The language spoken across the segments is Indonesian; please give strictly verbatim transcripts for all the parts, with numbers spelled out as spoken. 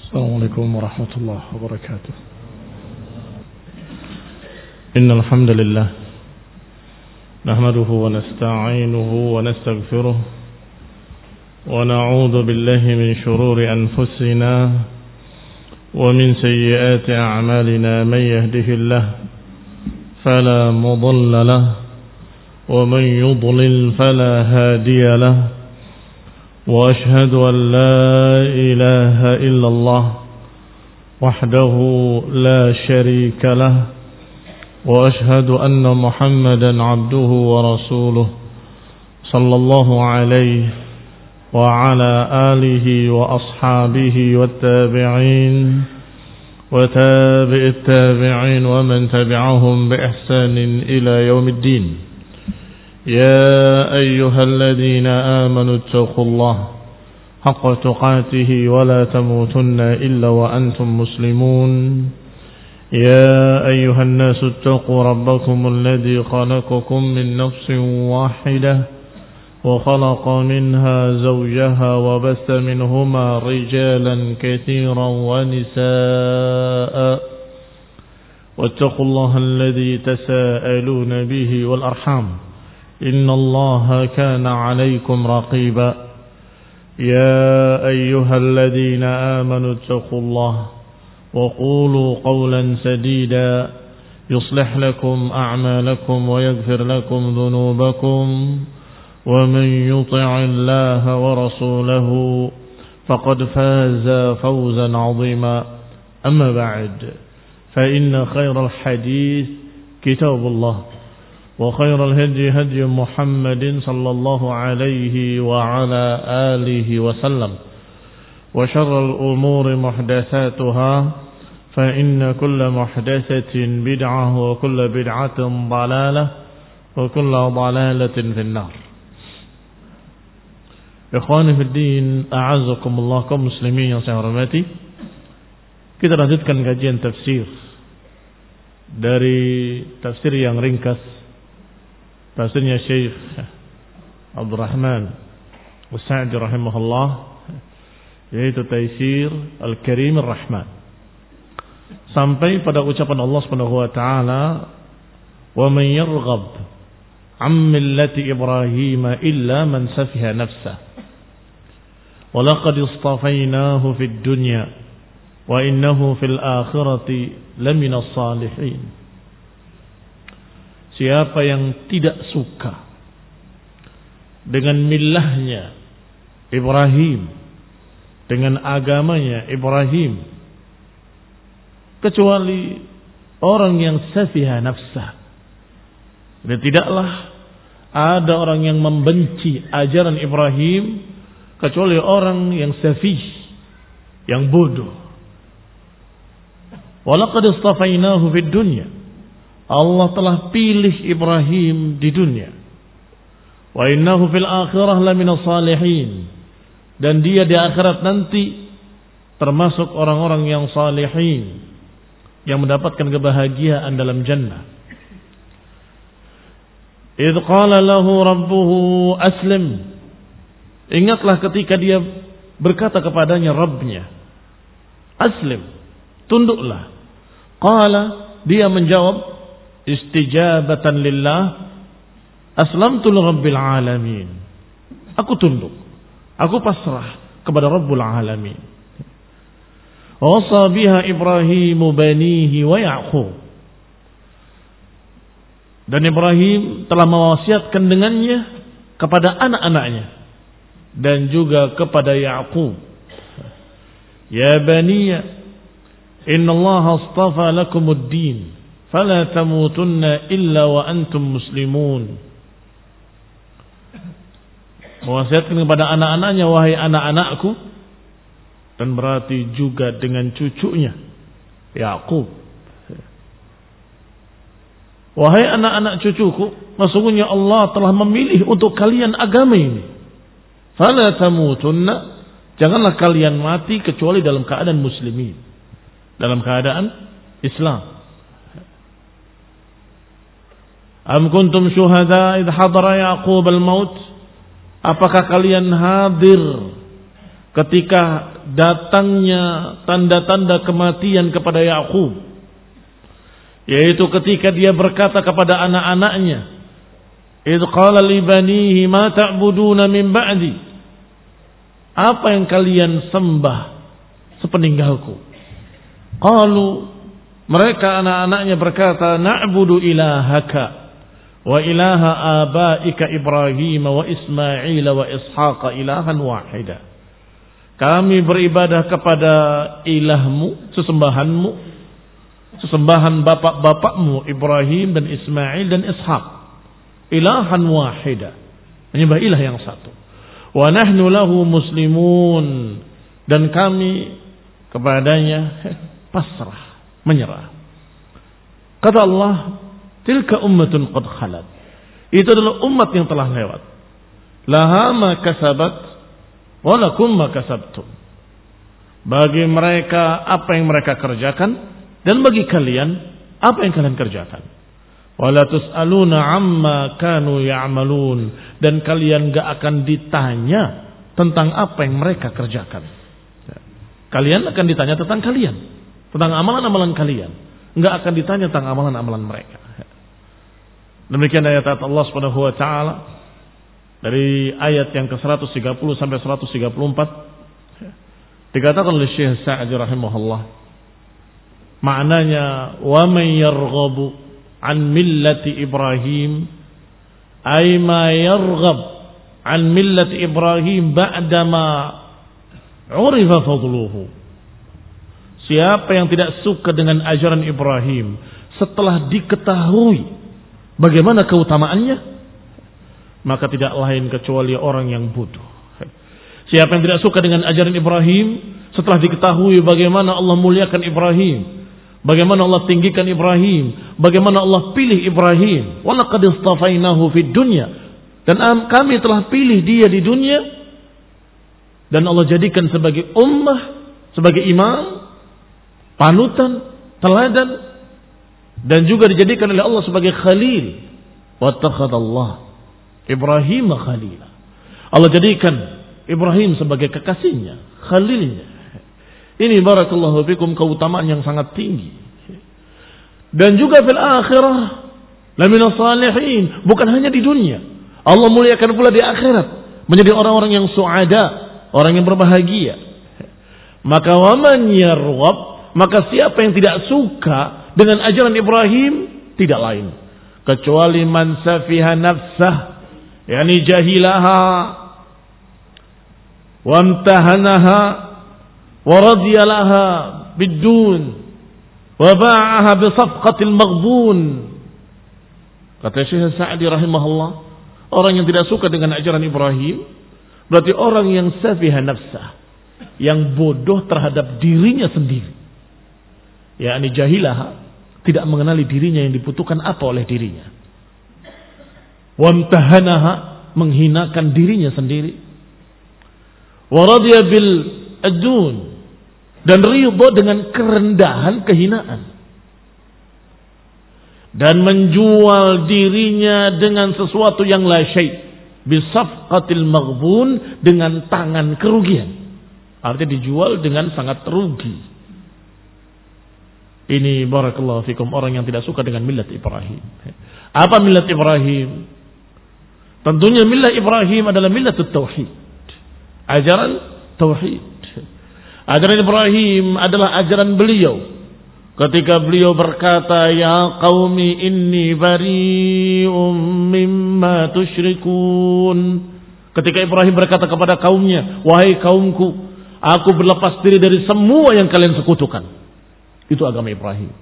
السلام عليكم ورحمة الله وبركاته. إن الحمد لله نحمده ونستعينه ونستغفره ونعوذ بالله من شرور أنفسنا ومن سيئات أعمالنا. من يهده الله فلا مضل له ومن يضلل فلا هادي له، وأشهد أن لا إله إلا الله وحده لا شريك له، وأشهد أن محمدا عبده ورسوله صلى الله عليه وعلى آله وأصحابه والتابعين وتابع التابعين ومن تبعهم بإحسان إلى يوم الدين. يا أيها الذين آمنوا اتقوا الله حق تقاته ولا تموتن إلا وأنتم مسلمون. يا أيها الناس اتقوا ربكم الذي خلقكم من نفس واحدة وخلق منها زوجها وبث منهما رجالا كثيرا ونساء، واتقوا الله الذي تساءلون به والأرحام إن الله كان عليكم رقيبا. يا أيها الذين آمنوا اتقوا الله وقولوا قولا سديدا يصلح لكم أعمالكم ويغفر لكم ذنوبكم، ومن يطع الله ورسوله فقد فاز فوزا عظيما. أما بعد، فإن خير الحديث كتاب الله، وخير الهدي هدي محمد صلى الله عليه وعلى آله وسلم، وشر الأمور محدثاتها، فإن كل محدثة بدعة وكل بدعة ضلالة وكل ضلالة في النار. Ikhwani fi din, a'azzakumullah, kaum muslimin yang saya hormati. Kita lanjutkan kajian tafsir dari tafsir yang ringkas, tafsirnya Syekh Abdul Rahman As-Sa'di rahimahullah, yaitu Taisir Al-Karim Ar-Rahman, sampai pada ucapan Allah Subhanahu wa taala, "Wa man yarghab 'an millati Ibrahim illa man safiha nafsah wa laqad istafainahu fid dunya wa innahu fil akhirati laminas salihin." Siapa yang tidak suka dengan millahnya Ibrahim, dengan agamanya Ibrahim, kecuali orang yang safiha nafsah. Dan tidaklah ada orang yang membenci ajaran Ibrahim kecuali orang yang safih, yang bodoh. Walaqad istafainahu fid dunya, Allah telah pilih Ibrahim di dunia. Wa innahu fil akhirah laminas salihin, dan dia di akhirat nanti termasuk orang-orang yang salihin, yang mendapatkan kebahagiaan dalam jannah. Idh qala lahu rabbuhu aslim, ingatlah ketika dia berkata kepadanya Rabbnya, aslim, tunduklah. Qala, dia menjawab, istijabatan lillah, aslamtu li rabbil alamin, aku tunduk, aku pasrah kepada Rabbul alamin. Wasa biha Ibrahimu banihi wa Ya'qub, dan Ibrahim telah mewasiatkan dengannya kepada anak-anaknya dan juga kepada Ya'qub. Ya baniya, innallaha astafa lakumud din, fala tamutunna illa wa antum muslimun. Mewasiatkan kepada anak-anaknya, wahai anak-anakku, dan berarti juga dengan cucunya Ya'qub. Wahai anak-anak cucuku, sesungguhnya Allah telah memilih untuk kalian agama ini. Fala tamutunna, janganlah kalian mati kecuali dalam keadaan muslimin, dalam keadaan Islam. Am kuntum syuhada idh hadara Ya'qub al-maut, apakah kalian hadir ketika datangnya tanda-tanda kematian kepada Yakub, yaitu ketika dia berkata kepada anak-anaknya, idh qala li banihi ma ta'buduna min ba'di, apa yang kalian sembah sepeninggalku? Qalu, mereka anak-anaknya berkata, na'budu ilahaka wa ilaha abaika Ibrahim wa Ismail wa Ishaq ilahan wahida. Kami beribadah kepada ilahmu, sesembahanmu, sesembahan bapak-bapakmu Ibrahim dan Ismail dan Ishaq, ilahan wahida, menyembah ilah yang satu. Wa nahnu lahu muslimun, dan kami kepadanya pasrah, menyerah. Kata Allah, tilka ummatun qad khalat, itu adalah umat yang telah lewat. Laha ma kasabat wa lakum ma kasabtum, bagi mereka apa yang mereka kerjakan, dan bagi kalian apa yang kalian kerjakan. Wala tus'aluna amma kanu ya'malun, dan kalian gak akan ditanya tentang apa yang mereka kerjakan. Kalian akan ditanya tentang kalian, tentang amalan-amalan kalian, gak akan ditanya tentang amalan-amalan mereka. Demikian ayat Allah Subhanahu wa taala dari ayat yang ke seratus tiga puluh sampai seratus tiga puluh empat, dikatakan oleh Syekh Sa'di rahimahullah, maknanya wa man yarghabu an millati Ibrahim ay ma yarghab an millati Ibrahim ba'dama urifa fadluhu. Siapa yang tidak suka dengan ajaran Ibrahim setelah diketahui bagaimana keutamaannya, maka tidak lain kecuali orang yang bodoh. Siapa yang tidak suka dengan ajaran Ibrahim setelah diketahui bagaimana Allah muliakan Ibrahim, bagaimana Allah tinggikan Ibrahim, bagaimana Allah pilih Ibrahim, walaqad istafainahu fid dunya, dan kami telah pilih dia di dunia, dan Allah jadikan sebagai ummah, sebagai imam, panutan, teladan, dan juga dijadikan oleh Allah sebagai khalil. Wattakhadallah Ibrahim khalila, Allah jadikan Ibrahim sebagai kekasihnya, khalilnya. Ini barakallahu fikum keutamaan yang sangat tinggi. Dan juga fil akhirah lamina salihin, bukan hanya di dunia, Allah muliakan pula di akhirat, menjadi orang-orang yang suada, orang yang berbahagia. Maka waman yarghab, maka siapa yang tidak suka dengan ajaran Ibrahim, tidak lain kecuali man safiha nafsah, yakni jahilaha wa amtahanaha wa radiya laha bidun wa ba'aha bi safqatil maghbun. Kata Syekh Sa'di rahimahullah, orang yang tidak suka dengan ajaran Ibrahim berarti orang yang safiha nafsah, yang bodoh terhadap dirinya sendiri, yakni jahilaha, tidak mengenali dirinya yang dibutuhkan apa oleh dirinya, wa amtahanaha, menghinakan dirinya sendiri, wa radiya bil adun, dan ridha dengan kerendahan, kehinaan, dan menjual dirinya dengan sesuatu yang la syai' bisafqatil maghbun, dengan tangan kerugian, artinya dijual dengan sangat rugi. Ini barakallahu fikum orang yang tidak suka dengan millat Ibrahim. Apa millat Ibrahim? Tentunya millat Ibrahim adalah millatut tauhid, ajaran tauhid. Ajaran Ibrahim adalah ajaran beliau ketika beliau berkata, ya qaumi inni bari'um mimma tusyrikun. Ketika Ibrahim berkata kepada kaumnya, wahai kaumku, aku berlepas diri dari semua yang kalian sekutukan. Itu agama Ibrahim.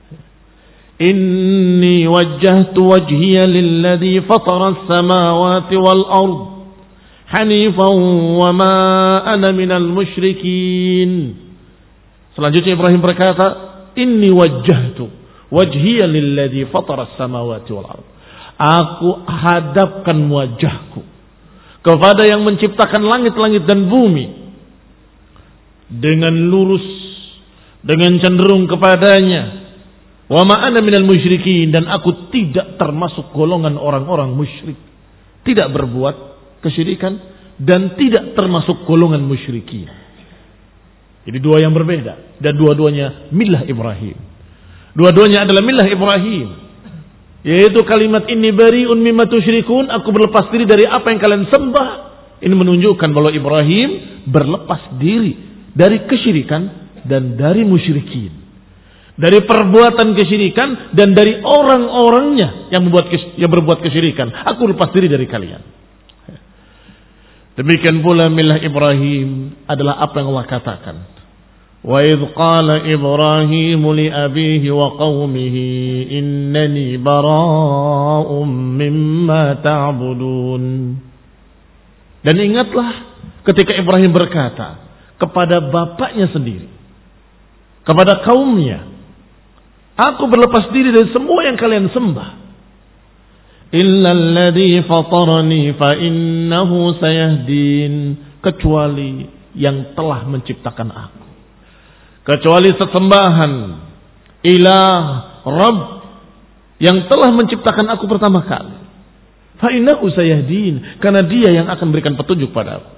Inni wajjahtu wajhiya lilladzi fatara as-samawati wal ard hanifan wa ma ana minal musyrikin. Selanjutnya Ibrahim berkata, inni wajjahtu wajhiya lilladzi fatara as-samawati wal ard. Aku hadapkan wajahku kepada yang menciptakan langit-langit dan bumi dengan lurus, dengan cenderung kepadanya. Wa ma ana minal musyrikin, dan aku tidak termasuk golongan orang-orang musyrik, tidak berbuat kesyirikan dan tidak termasuk golongan musyrikin. Jadi dua yang berbeda. Dan dua-duanya millah Ibrahim. Dua-duanya adalah millah Ibrahim. Yaitu kalimat inni bari'un mimma tusyrikun. Aku berlepas diri dari apa yang kalian sembah. Ini menunjukkan bahwa Ibrahim berlepas diri dari kesyirikan dan dari musyrikin. Dari perbuatan kesyirikan dan dari orang-orangnya yang membuat yang berbuat kesyirikan. Aku lepas diri dari kalian. Demikian pula millah Ibrahim adalah apa yang Allah katakan. Wa idh qala Ibrahim li abihi wa qaumihi innani bara'um mimma ta'budun. Dan ingatlah ketika Ibrahim berkata kepada bapaknya sendiri, kepada kaumnya, aku berlepas diri dari semua yang kalian sembah. Illa alladhi fatarani fa innahu sayahdin, kecuali yang telah menciptakan aku, kecuali sesembahan ilah Rabb yang telah menciptakan aku pertama kali. Fa innahu sayahdin, karena dia yang akan berikan petunjuk padaku.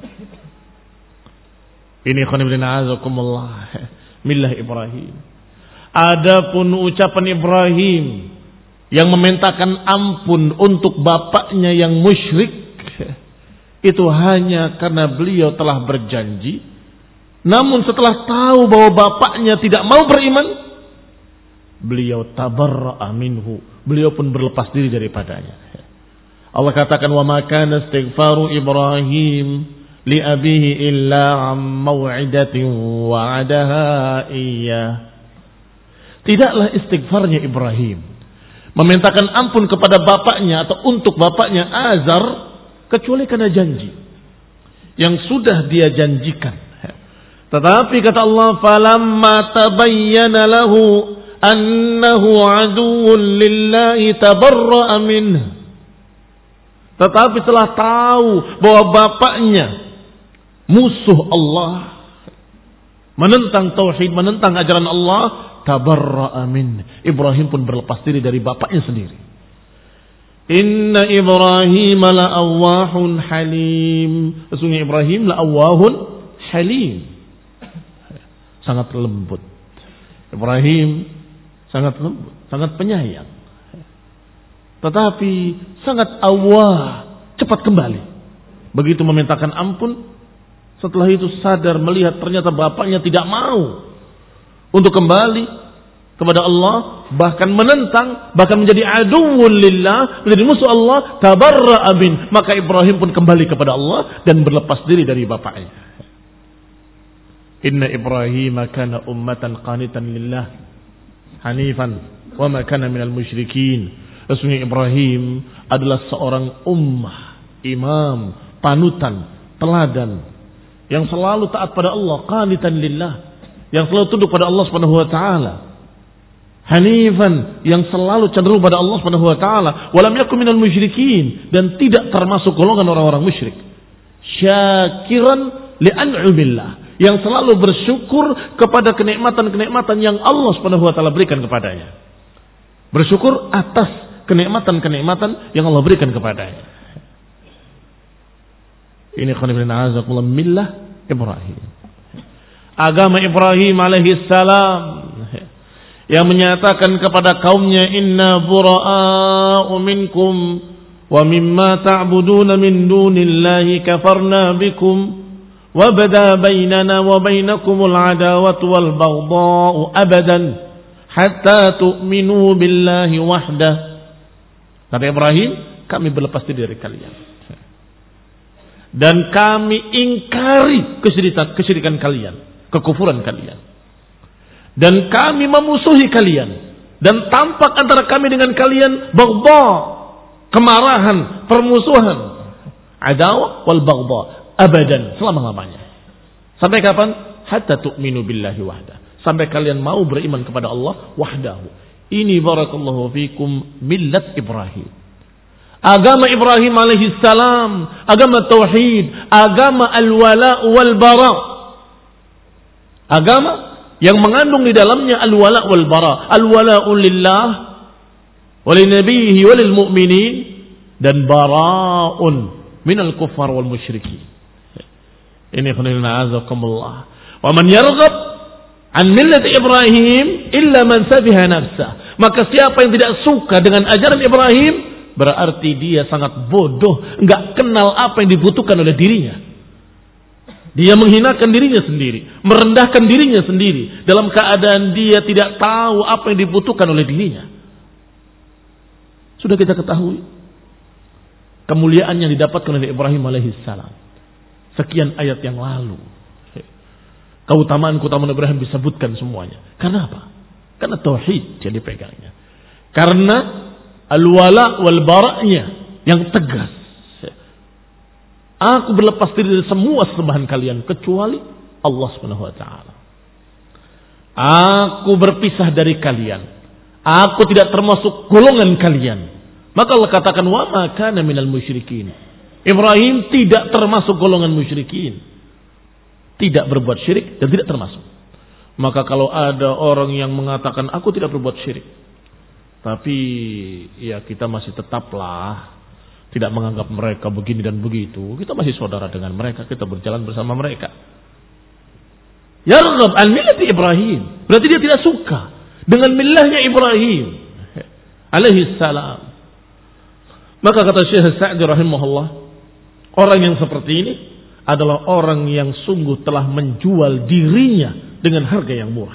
Ini khonibina azakumullah millah Ibrahim. Adapun ucapan Ibrahim yang memintakan ampun untuk bapaknya yang musyrik, itu hanya karena beliau telah berjanji. Namun setelah tahu bahwa bapaknya tidak mau beriman, beliau tabarra'a minhu, beliau pun berlepas diri daripadanya. Allah katakan wa ma kana istighfaru Ibrahim li abihi illa am mau'idatin wa'adaha iyyah. Tidaklah istighfarnya Ibrahim memintakan ampun kepada bapaknya atau untuk bapaknya Azar, kecuali karena janji yang sudah dia janjikan. Tetapi kata Allah, falamma tabayyana lahu annahu aduwwun lillahi tabarra'a minhu. Tetapi setelah tahu bahwa bapaknya musuh Allah, menentang tauhid, menentang ajaran Allah, tabarra'a min, Ibrahim pun berlepas diri dari bapaknya sendiri. Inna Ibrahim la'awwahun halim. Sesungguhnya Ibrahim la'awwahun halim, sangat lembut. Ibrahim sangat lembut, sangat penyayang. Tetapi sangat awah, cepat kembali. Begitu memintakan ampun, setelah itu sadar melihat ternyata bapaknya tidak mau untuk kembali kepada Allah, bahkan menentang, bahkan menjadi aduwwun lillah, menjadi musuh Allah, tabarra'a min. Maka Ibrahim pun kembali kepada Allah dan berlepas diri dari bapaknya. Inna Ibrahim kana ummatan qanitan lillah hanifan wa ma kana minal musyrikin. Sesungguhnya Ibrahim adalah seorang ummah, imam, panutan, teladan yang selalu taat pada Allah, qanitan lillah, yang selalu tunduk pada Allah Subhanahu wa taala. Hanifan, yang selalu cenderung pada Allah Subhanahu wa taala, walam yakun minal musyrikin, dan tidak termasuk golongan orang-orang musyrik. Syakiran li'an'umillah, yang selalu bersyukur kepada kenikmatan-kenikmatan yang Allah Subhanahu wa taala berikan kepadanya. Bersyukur atas kenikmatan-kenikmatan yang Allah berikan kepadanya. Ini khonibina azakumullah millah Ibrahim. Agama Ibrahim alaihi salam yang menyatakan kepada kaumnya, inna bura'a'u minkum wa mimma ta'buduna min dunillahi kafarna bikum wa bada bainana wa bainakumul adawatu wal baghdha'u abadan hatta tu'minu billahi wahdah. Kata Ibrahim, kami berlepas diri dari kalian dan kami ingkari kesyirikan, kesyirikan kalian, kekufuran kalian, dan kami memusuhi kalian, dan tampak antara kami dengan kalian baghdha, kemarahan, permusuhan, adawah wal baghdha abadan, selama-lamanya. Sampai kapan? Hatta tu'minu billahi wahdah, sampai kalian mau beriman kepada Allah wahdahu. Ini barakallahu fikum millat Ibrahim. Agama Ibrahim alaihi salam, agama tauhid, agama al-wala wal bara. Agama yang mengandung di dalamnya al-wala wal bara. Al-wala'u lillah wa li nabiyhi wa lil mu'minin, dan bara'un minal kuffar wal musyrikin. Ini khonilna azakumullah. Wa man yarghab an millati Ibrahim illa man safiha nafsah. Maka siapa yang tidak suka dengan ajaran Ibrahim, berarti dia sangat bodoh, enggak kenal apa yang dibutuhkan oleh dirinya. Dia menghinakan dirinya sendiri, merendahkan dirinya sendiri dalam keadaan dia tidak tahu apa yang dibutuhkan oleh dirinya. Sudah kita ketahui kemuliaan yang didapatkan oleh Ibrahim alaihissalam. Sekian ayat yang lalu. Keutamaan-keutamaan Ibrahim disebutkan semuanya. Karena apa? Karena tauhid yang dipegangnya. Karena al-wala wal bara'nya yang tegas. Aku berlepas diri dari semua sembahan kalian kecuali Allah Subhanahu wa taala. Aku berpisah dari kalian. Aku tidak termasuk golongan kalian. Maka Allah katakan wa ma kana minal musyrikin. Ibrahim tidak termasuk golongan musyrikin. Tidak berbuat syirik dan tidak termasuk. Maka kalau ada orang yang mengatakan aku tidak berbuat syirik, tapi ya kita masih tetaplah tidak menganggap mereka begini dan begitu, kita masih saudara dengan mereka, kita berjalan bersama mereka. Yarghab an millati Ibrahim, berarti dia tidak suka dengan millahnya Ibrahim alaihi salam. Maka kata Syekh Sa'di rahimahullah, orang yang seperti ini adalah orang yang sungguh telah menjual dirinya dengan harga yang murah.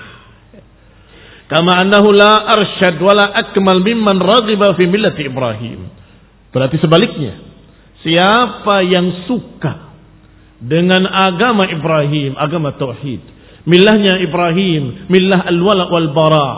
Kama annahu la arsyad wala akmal mimman raghiba fi millati Ibrahim. Berarti sebaliknya, siapa yang suka dengan agama Ibrahim, agama tauhid, millahnya Ibrahim, millah al-wala wal bara,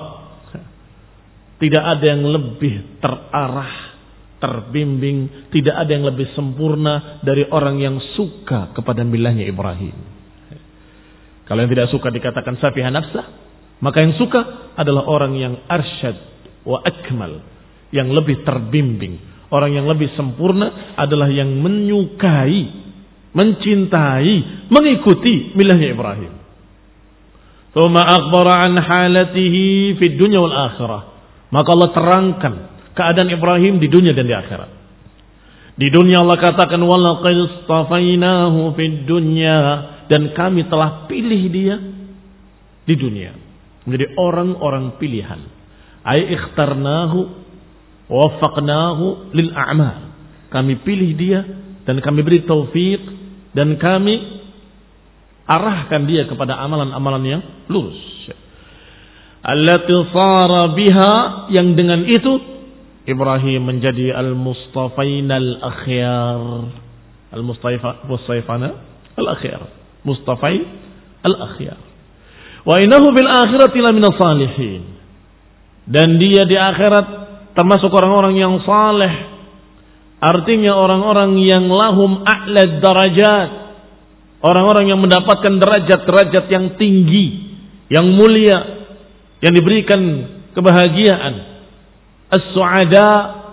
tidak ada yang lebih terarah, terbimbing, tidak ada yang lebih sempurna dari orang yang suka kepada millahnya Ibrahim. Kalau yang tidak suka dikatakan safiha nafsah, maka yang suka adalah orang yang arsyad wa akmal, yang lebih terbimbing. Orang yang lebih sempurna adalah yang menyukai, mencintai, mengikuti millahnya Ibrahim. Tsumma akhbara an halatihi fid dunya wal akhirah. Maka Allah terangkan keadaan Ibrahim di dunia dan di akhirat. Di dunia Allah katakan walaqad istafainahu fid dunya, dan kami telah pilih dia di dunia menjadi orang-orang pilihan. Ai ikhtarnahu wafaqnahu lil a'mal. Kami pilih dia dan kami beri taufik dan kami arahkan dia kepada amalan-amalan yang lurus. Allati sara biha, yang dengan itu Ibrahim menjadi al-mustafainal akhyar. Al-mustafa mustaifana al-akhyar. Mustafai al-akhyar. Wa innahu bil akhirati lamina salihin. Dan dia di akhirat termasuk orang-orang yang saleh, artinya orang-orang yang lahum a'la darajat, orang-orang yang mendapatkan derajat-derajat yang tinggi, yang mulia, yang diberikan kebahagiaan. As-su'ada.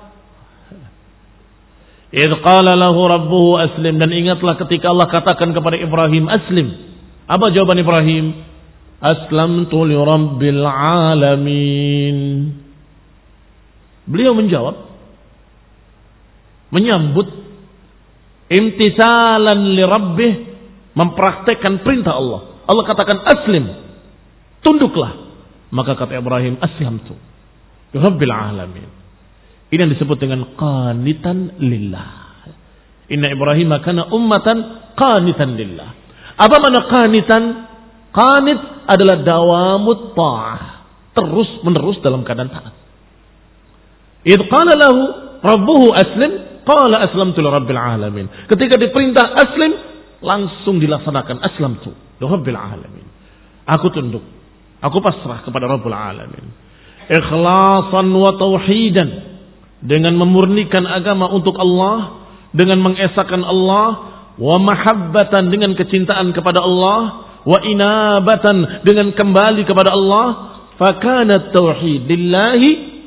Idh qala lahu rabbuhu aslim, dan ingatlah ketika Allah katakan kepada Ibrahim aslim. Apa jawaban Ibrahim? Aslamtu li rabbil alamin. Beliau menjawab, menyambut, imtisalan li rabbih, mempraktekkan perintah Allah. Allah katakan aslim, tunduklah. Maka kata Ibrahim, aslamtu li rabbil alamin. Ini yang disebut dengan qanitan lillah. Inna Ibrahim kana ummatan qanitan lillah. Apa makna qanitan? Qanit adalah dawamut ta'ah, terus menerus dalam keadaan taat. Idh qala lahu rabbuhu aslim, qala aslamtu li rabbil alamin. Ketika diperintah aslim, langsung dilaksanakan aslamtu li rabbil alamin. Aku tunduk, aku pasrah kepada Rabbul alamin. Ikhlasan wa tauhidan, dengan memurnikan agama untuk Allah, dengan mengesahkan Allah, wa mahabbatan, dengan kecintaan kepada Allah, wa inabatan, dengan kembali kepada Allah. Fakana tauhid lillahi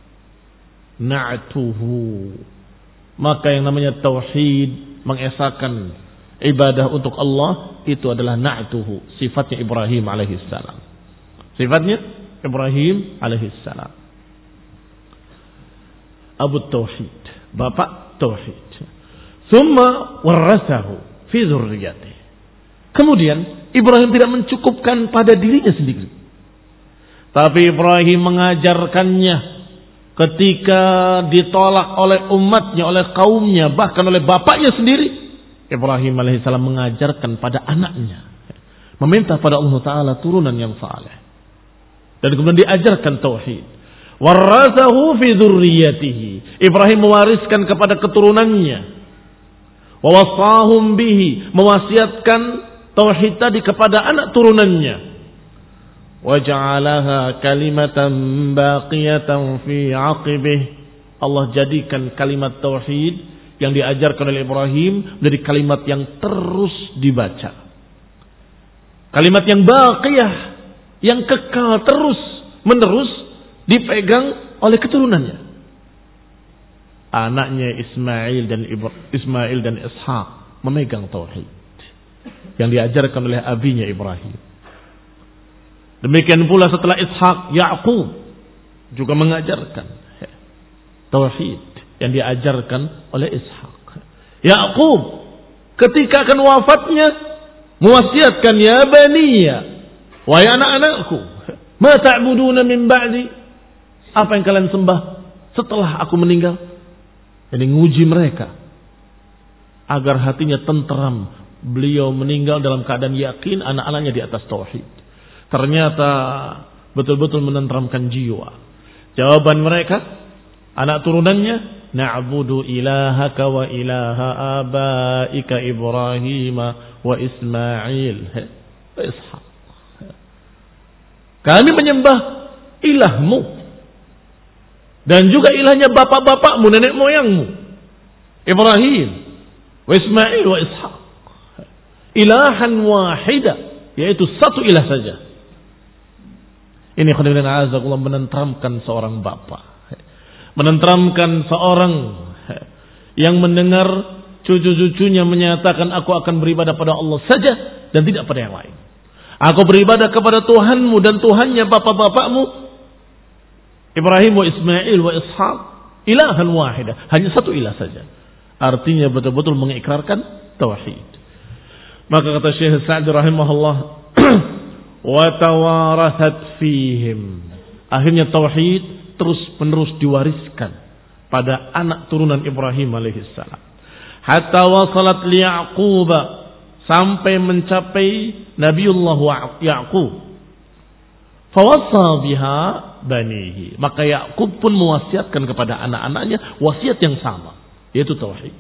na'tuhu. Maka yang namanya tauhid, mengesahkan ibadah untuk Allah, itu adalah na'tuhu, sifatnya Ibrahim alaihissalam. Sifatnya Ibrahim alaihissalam. Abu Tauhid, bapak tauhid. Tsumma warasahu fi dzurriyyatihi. Kemudian Ibrahim tidak mencukupkan pada dirinya sendiri. Tapi Ibrahim mengajarkannya ketika ditolak oleh umatnya, oleh kaumnya, bahkan oleh bapaknya sendiri. Ibrahim alaihissalam mengajarkan pada anaknya, meminta pada Allah Ta'ala turunan yang saleh. Dan kemudian diajarkan tauhid. Warathahu fi dzurriyyatihi. Ibrahim mewariskan kepada keturunannya. Wa wasahum bihi, mewasiatkan tauhid tadi kepada anak turunannya. Wa ja'alaha kalimatan baqiyatan fi 'aqibih. Allah jadikan kalimat tauhid yang diajarkan oleh Ibrahim menjadi kalimat yang terus dibaca. Kalimat yang baqiyah, yang kekal terus menerus dipegang oleh keturunannya. Anaknya Ismail dan Ismail dan Ishaq memegang tauhid yang diajarkan oleh abinya Ibrahim. Demikian pula setelah Ishaq, Ya'qub juga mengajarkan tauhid yang diajarkan oleh Ishaq. Ya'qub ketika akan wafatnya mewasiatkan, ya baniya, wahai anak-anakku, ma ta'buduna min ba'di, apa yang kalian sembah setelah aku meninggal? Jadi nguji mereka agar hatinya tenteram. Beliau meninggal dalam keadaan yakin anak-anaknya di atas tauhid. Ternyata betul-betul menenteramkan jiwa. Jawaban mereka, anak turunannya, na'budu ilahaka wa ilaha abaika Ibrahim wa Ismail wa Ishaq. Kami menyembah ilahmu dan juga ilahnya bapak-bapakmu, nenek moyangmu, Ibrahim wa Ismail wa Ishaq. Ilahan wahida, yaitu satu ilah saja. Ini khairan azakullah, menenteramkan seorang bapak, menenteramkan seorang yang mendengar cucu-cucunya menyatakan, aku akan beribadah pada Allah saja dan tidak pada yang lain. Aku beribadah kepada Tuhanmu dan Tuhannya bapak-bapakmu Ibrahim wa Ismail wa Ishaq, ilahan wahida, hanya satu ilah saja. Artinya betul-betul mengikrarkan tauhid. Maka kata Syekh Sa'di rahimahullah, wa tawarathat fihim. Akhirnya tauhid terus menerus diwariskan pada anak turunan Ibrahim alaihissalam. Hatta wasalat li Ya'qub, sampai mencapai Nabiullah Ya'qub. Fawassa biha banihi. Maka Ya'qub pun mewasiatkan kepada anak-anaknya wasiat yang sama, yaitu tauhid.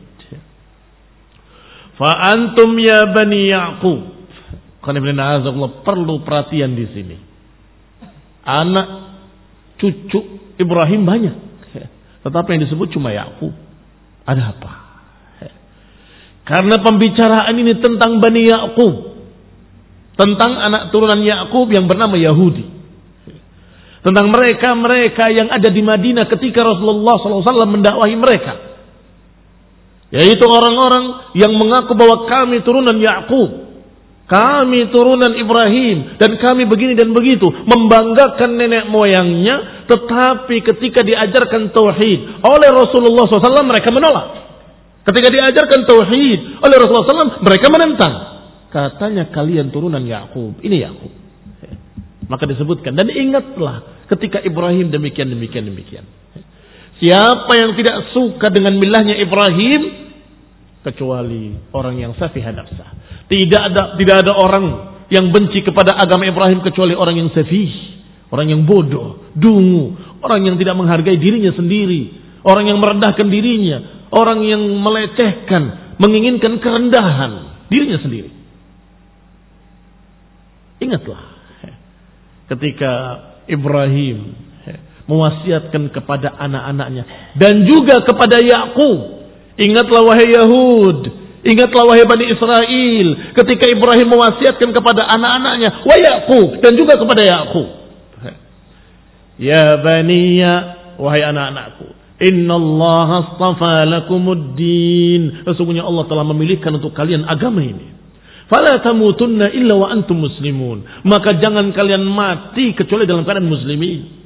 Fa antum ya bani Ya'qub. Karena perlu perhatian di sini. Anak cucu Ibrahim banyak, tetapi yang disebut cuma Ya'qub. Ada apa? Karena pembicaraan ini tentang Bani Ya'qub, tentang anak turunan Ya'qub yang bernama Yahudi, tentang mereka-mereka yang ada di Madinah ketika Rasulullah shallallahu alaihi wasallam mendakwahi mereka, yaitu orang-orang yang mengaku bahwa kami turunan Ya'qub, kami turunan Ibrahim, dan kami begini dan begitu, membanggakan nenek moyangnya. Tetapi ketika diajarkan tauhid oleh Rasulullah shallallahu alaihi wasallam, mereka menolak. Ketika diajarkan tauhid oleh Rasulullah shallallahu alaihi wasallam, mereka menentang. Katanya kalian turunan Ya'qub, ini Ya'qub. Maka disebutkan, dan ingatlah ketika Ibrahim demikian demikian demikian. Siapa yang tidak suka dengan milahnya Ibrahim, kecuali orang yang safih nafsah. Tidak ada tidak ada orang yang benci kepada agama Ibrahim kecuali orang yang safih, orang yang bodoh, dungu, orang yang tidak menghargai dirinya sendiri, orang yang merendahkan dirinya, orang yang melecehkan, menginginkan kerendahan dirinya sendiri. Ingatlah ketika Ibrahim mewasiatkan kepada anak-anaknya dan juga kepada Ya'qub. Ingatlah wahai Yahud, ingatlah wahai Bani Israel, ketika Ibrahim mewasiatkan kepada anak-anaknya, wa Ya'qub, dan juga kepada Ya'qub. Ya baniya, wahai anak-anakku, innallaha astafa lakumuddin. Sesungguhnya Allah telah memilihkan untuk kalian agama ini. Fala tamutunna illa wa antum muslimun. Maka jangan kalian mati kecuali dalam keadaan muslimin.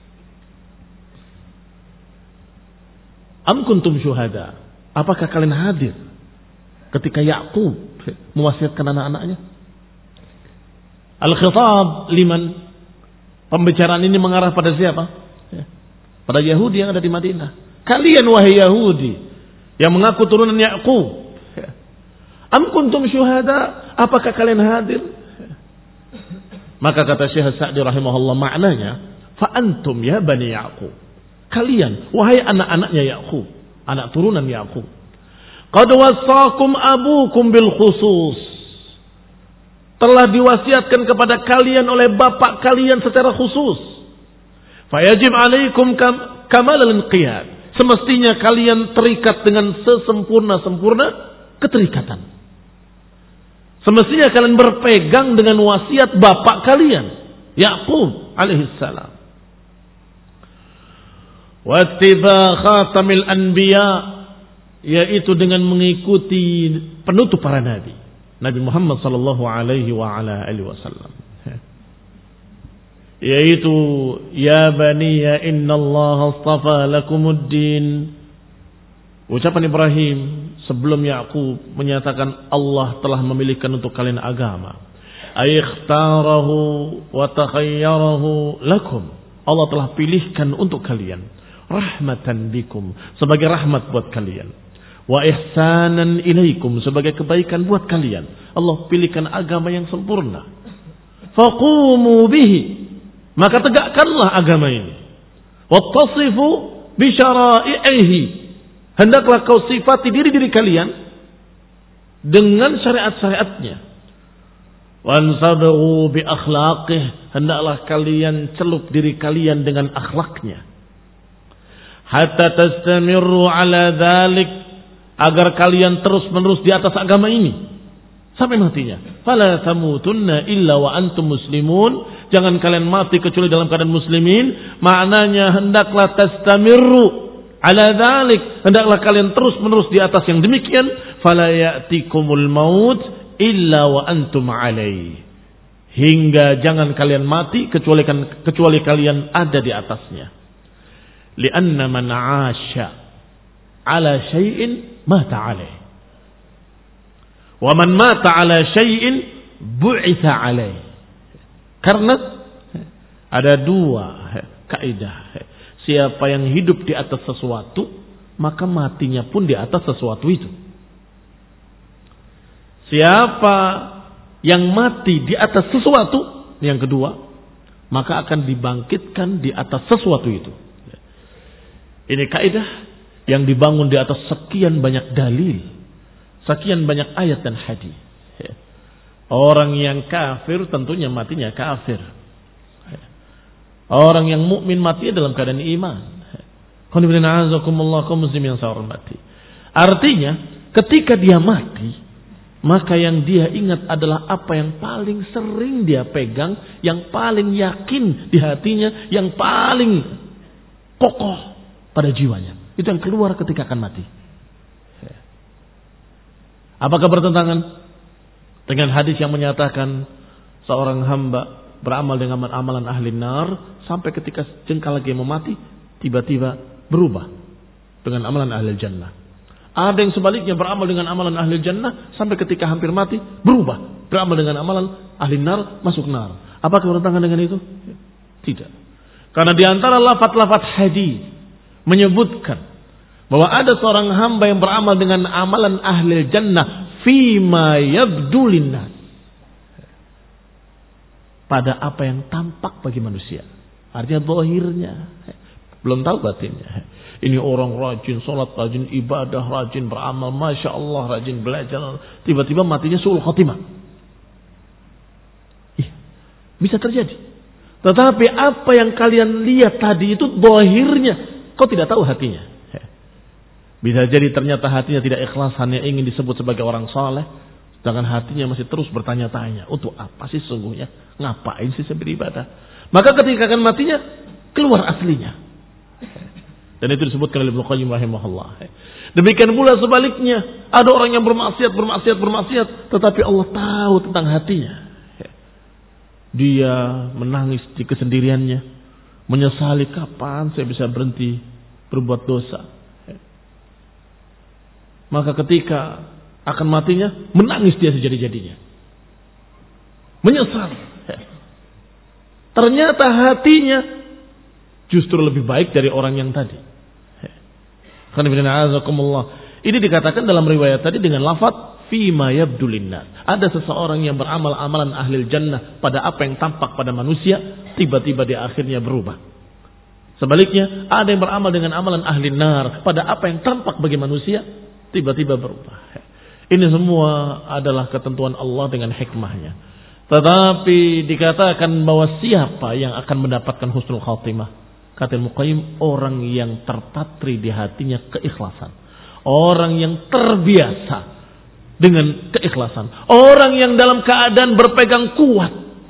Am kuntum syuhada? Apakah kalian hadir ketika Ya'qub mewasiatkan anak-anaknya? Al-khitab liman? Pembicaraan ini mengarah pada siapa? Pada Yahudi yang ada di Madinah. Kalian wahai Yahudi yang mengaku turunan Yaqub. Am kuntum syuhada? Apakah kalian hadir? Maka kata Syekh Sa'di rahimahullah, maknanya fa antum ya bani Yaqub. Kalian wahai anak-anaknya Yaqub, anak turunan Yaqub. Qad wassakum abukum bil khusus. Telah diwasiatkan kepada kalian oleh bapak kalian secara khusus. Fayajib alaikum kam, kamalul qiyad. Semestinya kalian terikat dengan sesempurna-sempurna keterikatan. Semestinya kalian berpegang dengan wasiat bapak kalian, Yaqub alaihissalam. Wattiba khatamil anbiya, yaitu dengan mengikuti penutup para nabi. Nabi Muhammad sallallahu alaihi wa ala alihi wasallam. Yaitu ya bani ya innallaha astafa lakumuddin. Ucapan Ibrahim sebelum Yaqub menyatakan Allah telah memilihkan untuk kalian agama. Ayikhtarahu wa takhayyarahu lakum. Allah telah pilihkan untuk kalian. Rahmatan bikum, sebagai rahmat buat kalian. Wa ihsanan ilaikum, sebagai kebaikan buat kalian. Allah pilihkan agama yang sempurna. Faqumu bihi, maka tegakkanlah agama ini. Wattasifu bi syara'ihi, hendaklah kau sifati diri-diri kalian dengan syariat-syariatnya. Wansabghu bi akhlaqih, hendaklah kalian celup diri kalian dengan akhlaknya. Hatta tastamirru ala dzalik, agar kalian terus-menerus di atas agama ini sampai matinya. Fala tamutunna illa wa antum muslimun, jangan kalian mati kecuali dalam keadaan muslimin. Maknanya hendaklah tastamirru ala dzalik, hendaklah kalian terus-menerus di atas yang demikian. Fala ya'tikumul maut illa wa antum alaihi, hingga jangan kalian mati kecuali kecuali kalian ada di atasnya. Lianna man 'asha ala syai'in mata alaih, wa man mata ala syai'in bu'itha alaih. Karena ada dua kaidah. Siapa yang hidup di atas sesuatu, maka matinya pun di atas sesuatu itu. Siapa yang mati di atas sesuatu, yang kedua, maka akan dibangkitkan di atas sesuatu itu. Ini kaidah yang dibangun di atas sekian banyak dalil, sekian banyak ayat dan hadis. Orang yang kafir tentunya matinya kafir. Orang yang mukmin mati dalam keadaan iman. Artinya, ketika dia mati, maka yang dia ingat adalah apa yang paling sering dia pegang, yang paling yakin di hatinya, yang paling kokoh pada jiwanya. Itu yang keluar ketika akan mati. Apakah bertentangan dengan hadis yang menyatakan seorang hamba beramal dengan amalan ahli nar sampai ketika jengkal lagi mau mati tiba-tiba berubah dengan amalan ahli jannah? Ada yang sebaliknya beramal dengan amalan ahli jannah sampai ketika hampir mati berubah beramal dengan amalan ahli nar, masuk nar. Apakah bertentangan dengan itu? Tidak. Karena di antara lafaz-lafaz hadis menyebutkan bahwa ada seorang hamba yang beramal dengan amalan ahli jannah fima yabdu linnas, pada apa yang tampak bagi manusia. Artinya zahirnya, belum tahu batinnya. Ini orang rajin sholat, rajin ibadah, rajin beramal, masya Allah, rajin belajar. Tiba-tiba matinya su'ul khotimah. Ih, bisa terjadi. Tetapi apa yang kalian lihat tadi itu zahirnya, kau tidak tahu hatinya. Bisa jadi ternyata hatinya tidak ikhlas, hanya ingin disebut sebagai orang saleh, sedangkan hatinya masih terus bertanya-tanya, untuk apa sih sungguhnya? Ngapain sih saya beribadah? Maka ketika akan matinya, keluar aslinya. Dan itu disebutkan oleh Ibnu Qayyim rahimahullah. Demikian pula sebaliknya, ada orang yang bermaksiat, bermaksiat, bermaksiat, tetapi Allah tahu tentang hatinya. Dia menangis di kesendiriannya, menyesali kapan saya bisa berhenti berbuat dosa. Maka ketika akan matinya, menangis dia sejadi-jadinya. Menyesal. Ternyata hatinya justru lebih baik dari orang yang tadi. Ini dikatakan dalam riwayat tadi dengan lafaz fima yabdu linnas. Ada seseorang yang beramal amalan ahli jannah pada apa yang tampak pada manusia, tiba-tiba di akhirnya berubah. Sebaliknya, ada yang beramal dengan amalan ahli nar pada apa yang tampak bagi manusia, tiba-tiba berubah. Ini semua adalah ketentuan Allah dengan hikmahnya. Tetapi dikatakan bahwa siapa yang akan mendapatkan husnul khatimah? Kata Al-Muqayyim, orang yang terpatri di hatinya keikhlasan. Orang yang terbiasa dengan keikhlasan. Orang yang dalam keadaan berpegang kuat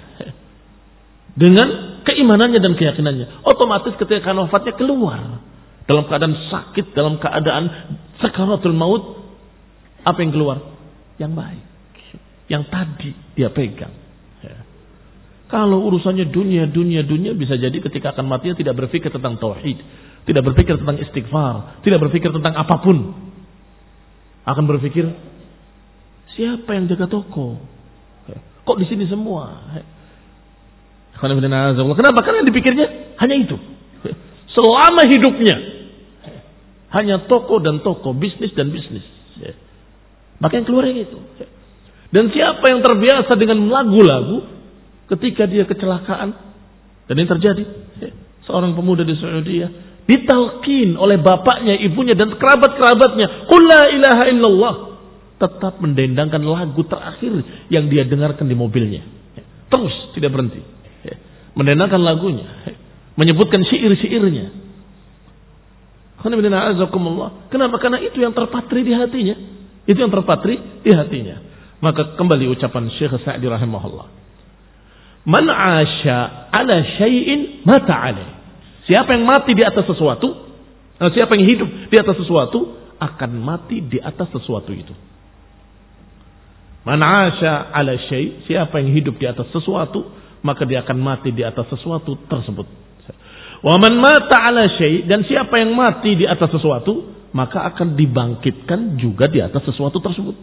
dengan keimanannya dan keyakinannya. Otomatis ketika wafatnya keluar. Dalam keadaan sakit, dalam keadaan sakaratul maut. Apa yang keluar? Yang baik. Yang tadi dia pegang. Ya. Kalau urusannya dunia, dunia, dunia, bisa jadi ketika akan mati tidak berpikir tentang tauhid. Tidak berpikir tentang istighfar. Tidak berpikir tentang apapun. Akan berpikir, siapa yang jaga toko? Ya. Kok di sini semua? Ya. Kenapa? Karena yang dipikirnya hanya itu. Ya. Selama hidupnya. Ya. Hanya toko dan toko, bisnis dan bisnis. Ya. Maka yang keluar yang itu. Dan siapa yang terbiasa dengan lagu-lagu ketika dia kecelakaan, dan ini terjadi, seorang pemuda di Saudi ditalkin oleh bapaknya, ibunya dan kerabat-kerabatnya, qul la ilaha illallah, tetap mendendangkan lagu terakhir yang dia dengarkan di mobilnya. Terus tidak berhenti mendendangkan lagunya, menyebutkan syair-syairnya. Kenapa? Karena itu yang terpatri di hatinya. Itu yang terpatri di hatinya. Maka kembali ucapan Syekh Sa'di rahimahullah. Man 'asha 'ala syai'in mata 'alaih. Siapa yang mati di atas sesuatu, siapa yang hidup di atas sesuatu akan mati di atas sesuatu itu. Man 'asha 'ala syai', siapa yang hidup di atas sesuatu, maka dia akan mati di atas sesuatu tersebut. Wa man mata 'ala syai', dan siapa yang mati di atas sesuatu, maka akan dibangkitkan juga di atas sesuatu tersebut.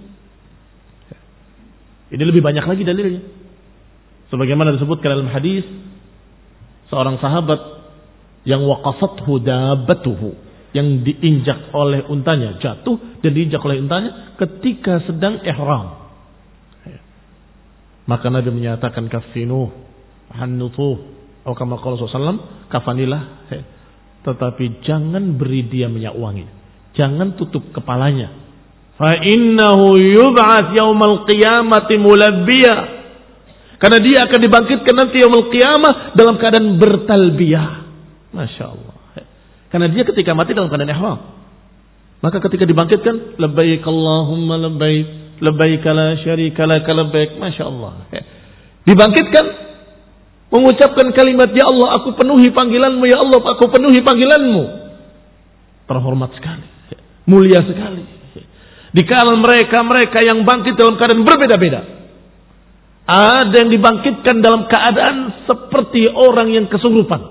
Ini lebih banyak lagi dalilnya. Sebagaimana disebutkan dalam hadis, seorang sahabat yang waqafathu dabbatuhu, yang diinjak oleh untanya, jatuh dan diinjak oleh untanya ketika sedang ihram. Maka Nabi menyatakan kafinuh, hannutuh, atau kama qala sallallahu alaihi wasallam, kafanilah, tetapi jangan beri dia minyak wangi. Jangan tutup kepalanya. Fa innahu yub'ats yaumal qiyamati mulabbiya. Karena dia akan dibangkitkan nanti yaumul qiyamah dalam keadaan bertalbiyah. Masya Allah. Karena dia ketika mati dalam keadaan ihram. Maka ketika dibangkitkan, labbaik Allahumma labbaik, labbaik la syarika lak labbaik. Masya Allah. Dibangkitkan mengucapkan kalimat, ya Allah aku penuhi panggilanmu, ya Allah aku penuhi panggilanmu. Terhormat sekali. Mulia sekali. Di kalangan mereka-mereka yang bangkit dalam keadaan berbeda-beda. Ada yang dibangkitkan dalam keadaan seperti orang yang kesurupan.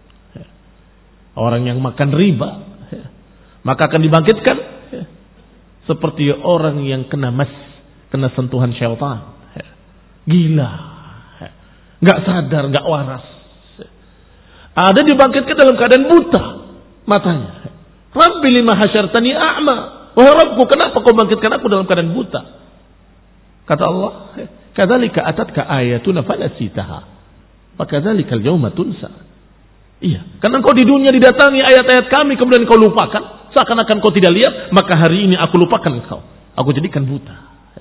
Orang yang makan riba. Maka akan dibangkitkan seperti orang yang kena mas, kena sentuhan syaitan. Gila. Gak sadar, gak waras. Ada dibangkitkan dalam keadaan buta matanya. Rabbi lima hasyartani a'ma. Wahai Rabbku, kenapa kau bangkitkan aku dalam keadaan buta? Kata Allah, kadzalika atatka ayatuna fanasitaha. Wa kadzalikal yauma tunsa. Iya, karena kau di dunia didatangi ayat-ayat kami kemudian kau lupakan, seakan-akan kau tidak lihat, maka hari ini aku lupakan engkau. Aku jadikan buta.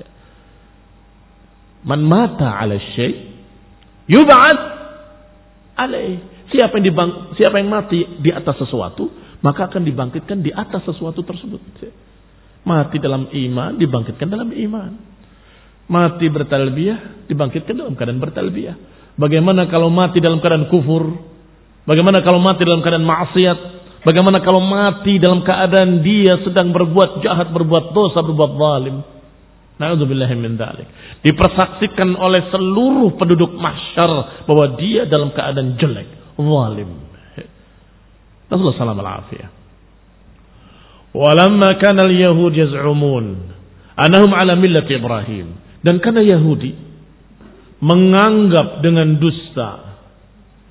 Man mata 'ala syai' yub'ats 'alaihi. Siapa yang dibang, siapa yang mati di atas sesuatu, maka akan dibangkitkan di atas sesuatu tersebut. Mati dalam iman, dibangkitkan dalam iman. Mati bertalbiyah, dibangkitkan dalam keadaan bertalbiyah. Bagaimana kalau mati dalam keadaan kufur? Bagaimana kalau mati dalam keadaan maksiat? Bagaimana kalau mati dalam keadaan dia sedang berbuat jahat, berbuat dosa, berbuat zalim? Na'udzubillahi min dzalik. Dipersaksikan oleh seluruh penduduk mahsyar bahwa dia dalam keadaan jelek, zalim. Rasulullah sallallahu alaihi wasallam. Walamma kana al-yahud yaz'umun annahum ala millati Ibrahim. Dan karena Yahudi menganggap dengan dusta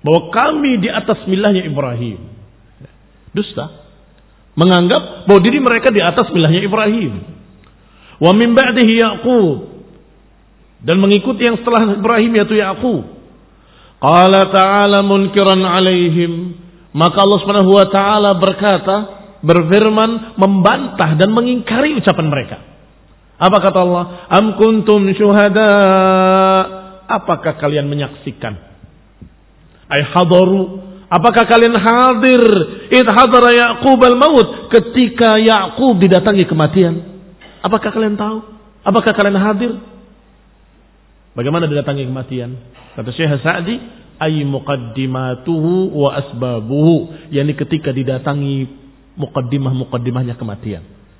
bahwa kami di atas milahnya Ibrahim. Dusta. Menganggap bahwa diri mereka di atas milahnya Ibrahim. Wa min ba'dihi Yaqub. Dan mengikuti yang setelah Ibrahim yaitu Yaqub. Qala ta'ala munkiran alaihim. Maka Allah Subhanahu wa taala berkata, berfirman membantah dan mengingkari ucapan mereka. Apa kata Allah? Am kuntum syuhada? Apakah kalian menyaksikan? Ay hadaru. Apakah kalian hadir? Id hadara Yaqub al-maut. Ketika Yaqub didatangi kematian. Apakah kalian tahu? Apakah kalian hadir? Bagaimana didatangi kematian? Kata Syekh Sa'di, ay muqaddimatuhu wa asbabuhu. Yani ketika didatangi muqaddimah-muqaddimahnya kematian.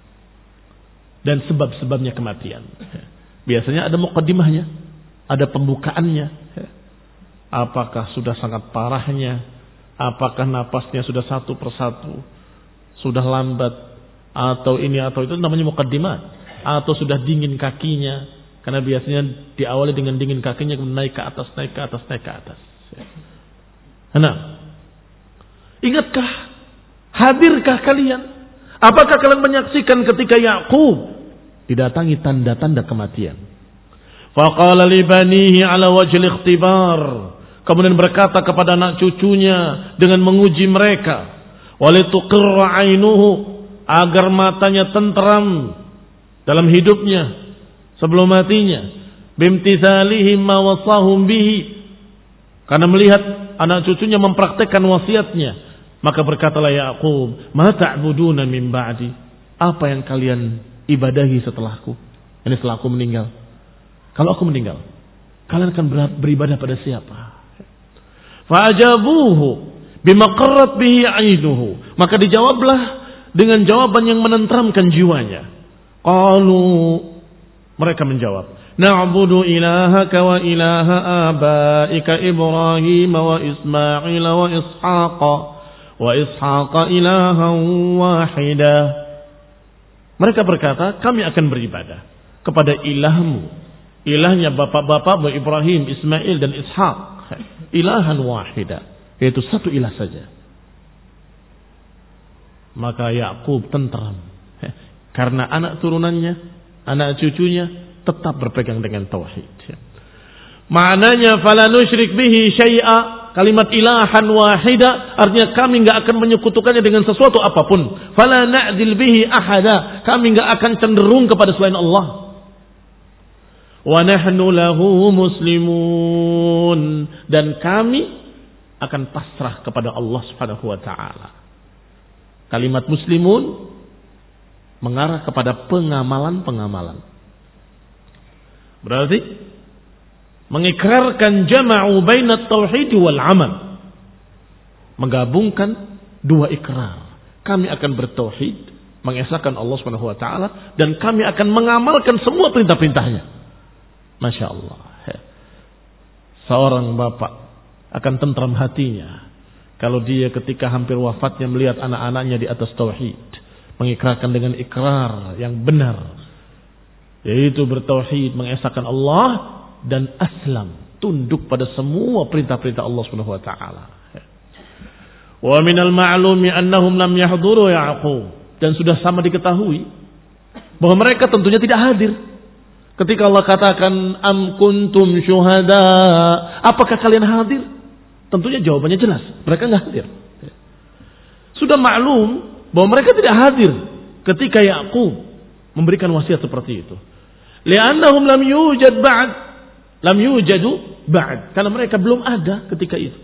Dan sebab-sebabnya kematian. Biasanya ada muqaddimahnya. Ada pembukaannya. Apakah sudah sangat parahnya? Apakah napasnya sudah satu persatu? Sudah lambat? Atau ini atau itu namanya muqaddimat. Atau sudah dingin kakinya. Karena biasanya diawali dengan dingin kakinya. Kemudian naik ke atas, naik ke atas, naik ke atas. Nah, ingatkah? Hadirkah kalian? Apakah kalian menyaksikan ketika Yaqub didatangi tanda-tanda kematian? Faqala li banihi ala wajhil ikhtibar. Kemudian berkata kepada anak cucunya dengan menguji mereka, walituqirra ainuhu, agar matanya tenteram dalam hidupnya sebelum matinya, bimtithalihim ma wasahum bihi, karena melihat anak cucunya mempraktekkan wasiatnya. Maka berkatalah Yaqub, ma ta'buduna min ba'di? Apa yang kalian ibadahi setelahku? Ini setelah aku meninggal. Kalau aku meninggal, kalian akan beribadah pada siapa? Fa'ajabuhu bima qarrat bihi 'ainuhu. Maka dijawablah dengan jawaban yang menenteramkan jiwanya. Qalu, mereka menjawab, na'budu ilahaka wa ilaha abaika Ibrahim wa Ismail wa Ishaqa wa Ishaqa ilahan wahida. Mereka berkata, kami akan beribadah kepada ilahmu, ilahnya bapak-bapak Ibrahim, Ismail dan Ishaq, ilahan wahida, yaitu satu ilah saja. Maka Yaqub tenteram karena anak turunannya, anak cucunya tetap berpegang dengan tauhid. Maknanya fala nusyrik bihi syai'a, kalimat ilahan wahida artinya kami enggak akan menyekutukannya dengan sesuatu apapun. Fala na'dil bihi ahada, kami enggak akan cenderung kepada selain Allah. Wa nahnu lahu muslimun, dan kami akan pasrah kepada Allah Subhanahu wa taala. Kalimat muslimun mengarah kepada pengamalan-pengamalan. Berarti mengikrarkan jama'u bainat tauhid wal amal. Menggabungkan dua ikrar. Kami akan bertauhid, mengesahkan Allah Subhanahu wa taala, dan kami akan mengamalkan semua perintah-perintahnya. Masya Allah. Seorang bapak akan tentram hatinya kalau dia ketika hampir wafatnya melihat anak-anaknya di atas tauhid, mengikrarkan dengan ikrar yang benar, yaitu bertauhid, mengesahkan Allah, dan aslam, tunduk pada semua perintah-perintah Allah Subhanahu wa taala. Wa minal ma'lumi annahum lam yahduru Yaqub, dan sudah sama diketahui bahwa mereka tentunya tidak hadir ketika Allah katakan am kuntum syuhada, apakah kalian hadir? Tentunya jawabannya jelas, mereka enggak hadir. Sudah maklum bahwa mereka tidak hadir ketika Yaqub memberikan wasiat seperti itu. Li'annahum lam yujad ba'd, lam yujadu ba'd, karena mereka belum ada ketika itu.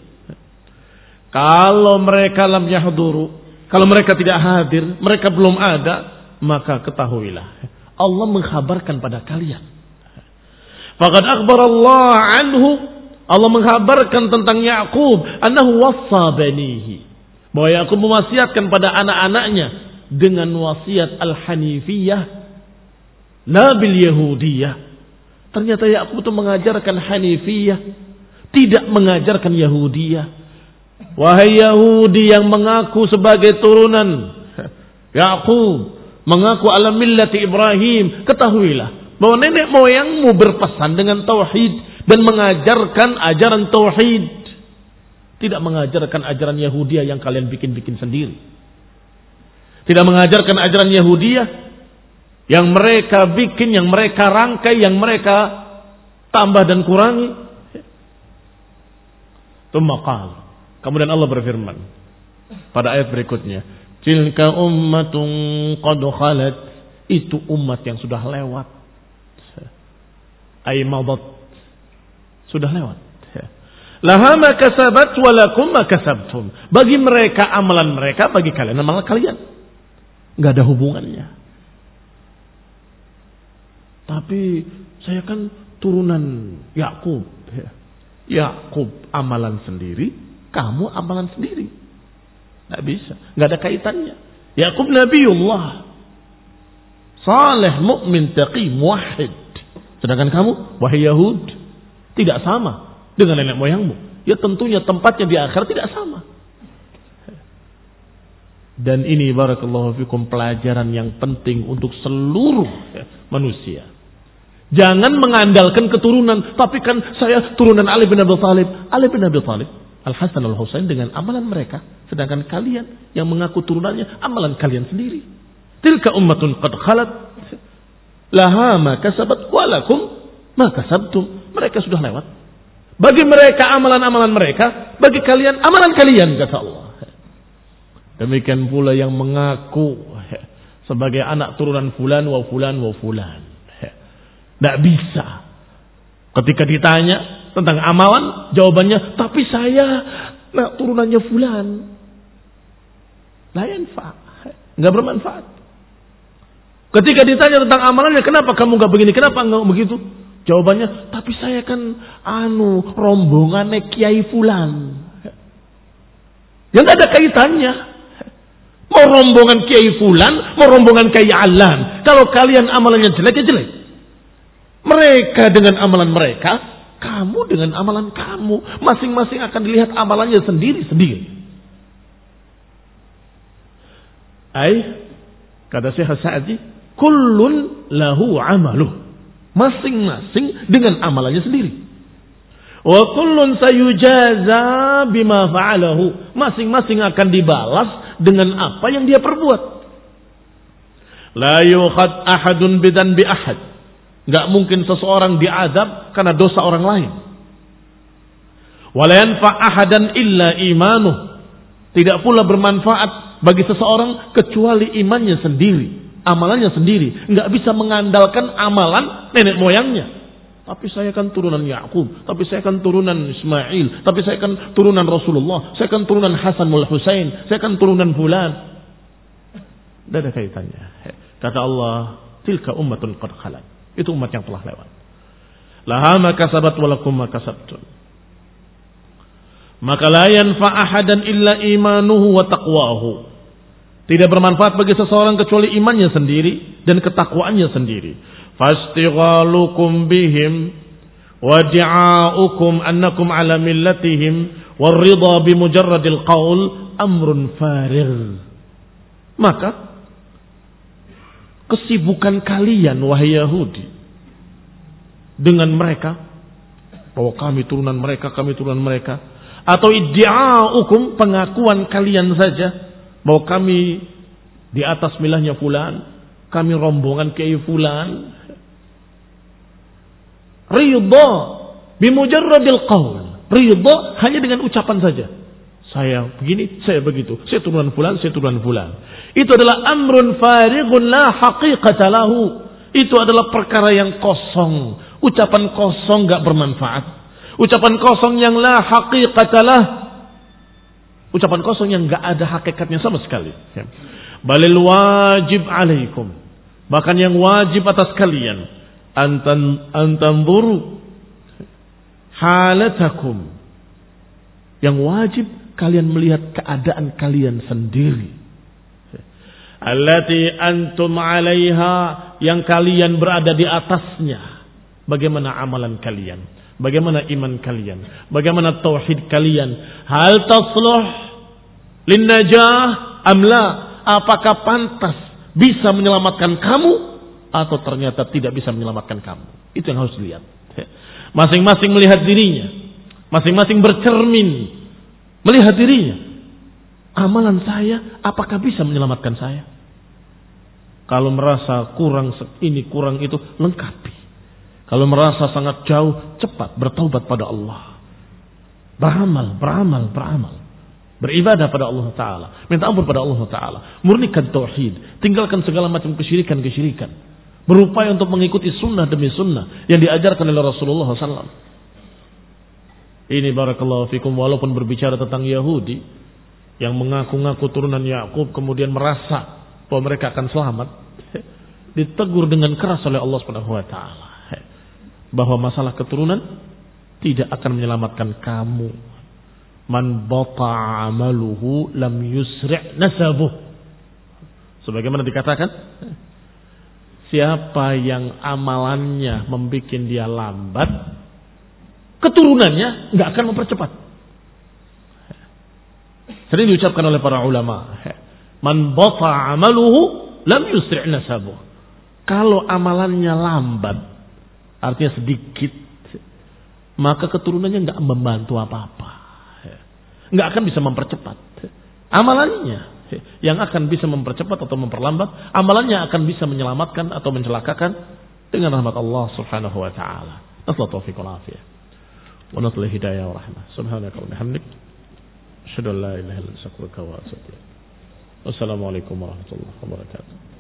Kalau mereka lam yahduru, kalau mereka tidak hadir, mereka belum ada, maka ketahuilah Allah mengkhabarkan pada kalian. Faqad akhbar Allah anhu, Allah mengkhabarkan tentang Yaqub, annahu wassa banihi, bahwa Yaqub mewasiatkan pada anak-anaknya dengan wasiat al-hanifiyah, la bil yahudiyah. Ternyata Yaqub itu mengajarkan hanifiyah, tidak mengajarkan yahudiyah. Wahai Yahudi yang mengaku sebagai turunan Yaqub, mengaku ala millati Ibrahim, ketahuilah bahwa nenek moyangmu berpesan dengan tauhid dan mengajarkan ajaran tauhid. Tidak mengajarkan ajaran Yahudiyah yang kalian bikin-bikin sendiri. Tidak mengajarkan ajaran Yahudiyah yang mereka bikin, yang mereka rangkai, yang mereka tambah dan kurangi. Tsumma qala. Kemudian Allah berfirman pada ayat berikutnya, tilka ummatun qad khalat. Itu umat yang sudah lewat. Ay madat. Sudah lewat. Laha ma kasabat wa lakum ma kasabtum. Bagi mereka amalan mereka, bagi kalian amalan kalian. Enggak ada hubungannya. Tapi saya kan turunan Yakub. Yakub amalan sendiri, kamu amalan sendiri. Enggak bisa, enggak ada kaitannya. Yakub Nabiullah, saleh, mukmin, taqi, muwahhid. Sedangkan kamu wahai Yahud tidak sama dengan nenek moyangmu. Ya tentunya tempatnya di akhirat tidak sama. Dan ini barakallahu fikum pelajaran yang penting untuk seluruh manusia. Jangan mengandalkan keturunan, tapi kan saya turunan Ali bin Abi Thalib. Ali bin Abi Thalib, Al-Hasan Al-Husain dengan amalan mereka, sedangkan kalian yang mengaku turunannya amalan kalian sendiri. Tilka ummatun qad khalat laha ma kasabat wa lakum ma kasabtum. Mereka sudah lewat. Bagi mereka amalan-amalan mereka, bagi kalian amalan kalian, kata Allah. Demikian pula yang mengaku sebagai anak turunan fulan wa fulan wa fulan. Tidak bisa. Ketika ditanya tentang amalan, jawabannya, tapi saya nah, turunannya fulan. La yanfa'. Enggak bermanfaat. Ketika ditanya tentang amalannya, kenapa kamu enggak begini, kenapa enggak begitu? Jawabannya, tapi saya kan anu rombongannya Kiai fulan. Yang enggak ada kaitannya. Mau rombongan Kiai fulan, mau rombongan Kiai Alan. Kalau kalian amalannya jelek, ya jelek. Mereka dengan amalan mereka, kamu dengan amalan kamu. Masing-masing akan dilihat amalannya sendiri-sendiri. Ay, kata Syekh Sa'di, kullun lahu amaluh. Masing-masing dengan amalannya sendiri. Wa kullun sayujaza bima fa'alahu. Masing-masing akan dibalas dengan apa yang dia perbuat. La yukhad ahadun bidan bi ahad. Enggak mungkin seseorang diazab karena dosa orang lain. Wala yanfa ahadan illa imanuh. Tidak pula bermanfaat bagi seseorang kecuali imannya sendiri, amalannya sendiri. Enggak bisa mengandalkan amalan nenek moyangnya. Tapi saya kan turunan Yakub, tapi saya kan turunan Ismail, tapi saya kan turunan Rasulullah, saya kan turunan Hasan wal Husain, saya kan turunan fulan. Tidak ada kaitannya. Kata Allah, tilka ummatun qad khalat. Itu umat yang telah lewat. Laha ma kasabat wa lakum ma kasabtum. Maka la yanfa ahadan illa imanuhu wa taqwahu. Tidak bermanfaat bagi seseorang kecuali imannya sendiri dan ketakwaannya sendiri. Fastighalukum bihim wa di'aukum annakum ala millatihim waridha bimujarradil qaul amrun farigh. Maka kesibukan kalian wahai Yahudi dengan mereka bahwa kami turunan mereka, kami turunan mereka, atau iddi'aukum, pengakuan kalian saja bahwa kami di atas milahnya fulan, kami rombongan kiai fulan. Ridha bimujarradil qaul. Ridha hanya dengan ucapan saja. Saya begini, saya begitu. Saya turunan fulan, saya turunan fulan. Itu adalah amrun farighun la haqiqata lahu. Itu adalah perkara yang kosong. Ucapan kosong enggak bermanfaat. Ucapan kosong yang la haqiqata lah. Ucapan kosong yang enggak ada hakikatnya sama sekali. Balil wajib alaikum. Bahkan yang wajib atas kalian. Antan antanzuru halatakum. Yang wajib kalian melihat keadaan kalian sendiri. Allati antum alaiha, yang kalian berada di atasnya. Bagaimana amalan kalian? Bagaimana iman kalian? Bagaimana tauhid kalian? Hal tasluh lin najah amla? Apakah pantas bisa menyelamatkan kamu atau ternyata tidak bisa menyelamatkan kamu? Itu yang harus dilihat. Masing-masing melihat dirinya, masing-masing bercermin Melihat dirinya. Amalan saya apakah bisa menyelamatkan saya? Kalau merasa kurang ini, kurang itu, lengkapi. Kalau merasa sangat jauh, cepat bertaubat pada Allah. Beramal, beramal, beramal. Beribadah pada Allah Ta'ala. Minta ampun pada Allah Ta'ala. Murnikan tauhid. Tinggalkan segala macam kesyirikan-kesyirikan. Berupaya untuk mengikuti sunnah demi sunnah yang diajarkan oleh Rasulullah shallallahu alaihi wasallam. Ini barakallahu fikum, walaupun berbicara tentang Yahudi yang mengaku-ngaku turunan Yakub kemudian merasa bahwa mereka akan selamat, ditegur dengan keras oleh Allah Subhanahu wa taala bahwa masalah keturunan tidak akan menyelamatkan kamu. Man bata amaluhu lam yusri' nasabuh. Sebagaimana dikatakan, siapa yang amalannya membuat dia lambat, keturunannya nggak akan mempercepat. Sering diucapkan oleh para ulama, man bata amaluhu lam yusri' nasabuh. Kalau amalannya lambat, artinya sedikit, maka keturunannya nggak membantu apa-apa, nggak akan bisa mempercepat. Amalannya yang akan bisa mempercepat atau memperlambat, amalannya akan bisa menyelamatkan atau mencelakakan dengan rahmat Allah Subhanahu wa taala. Nasallahu taufiq wal afiyah. Wa nasallahu hidayah wa rahmah. Subhanaka wa bihamdik, asyhadu an la ilaha illa anta astaghfiruka wa atubu ilaik. Wassalamualaikum warahmatullahi wabarakatuh.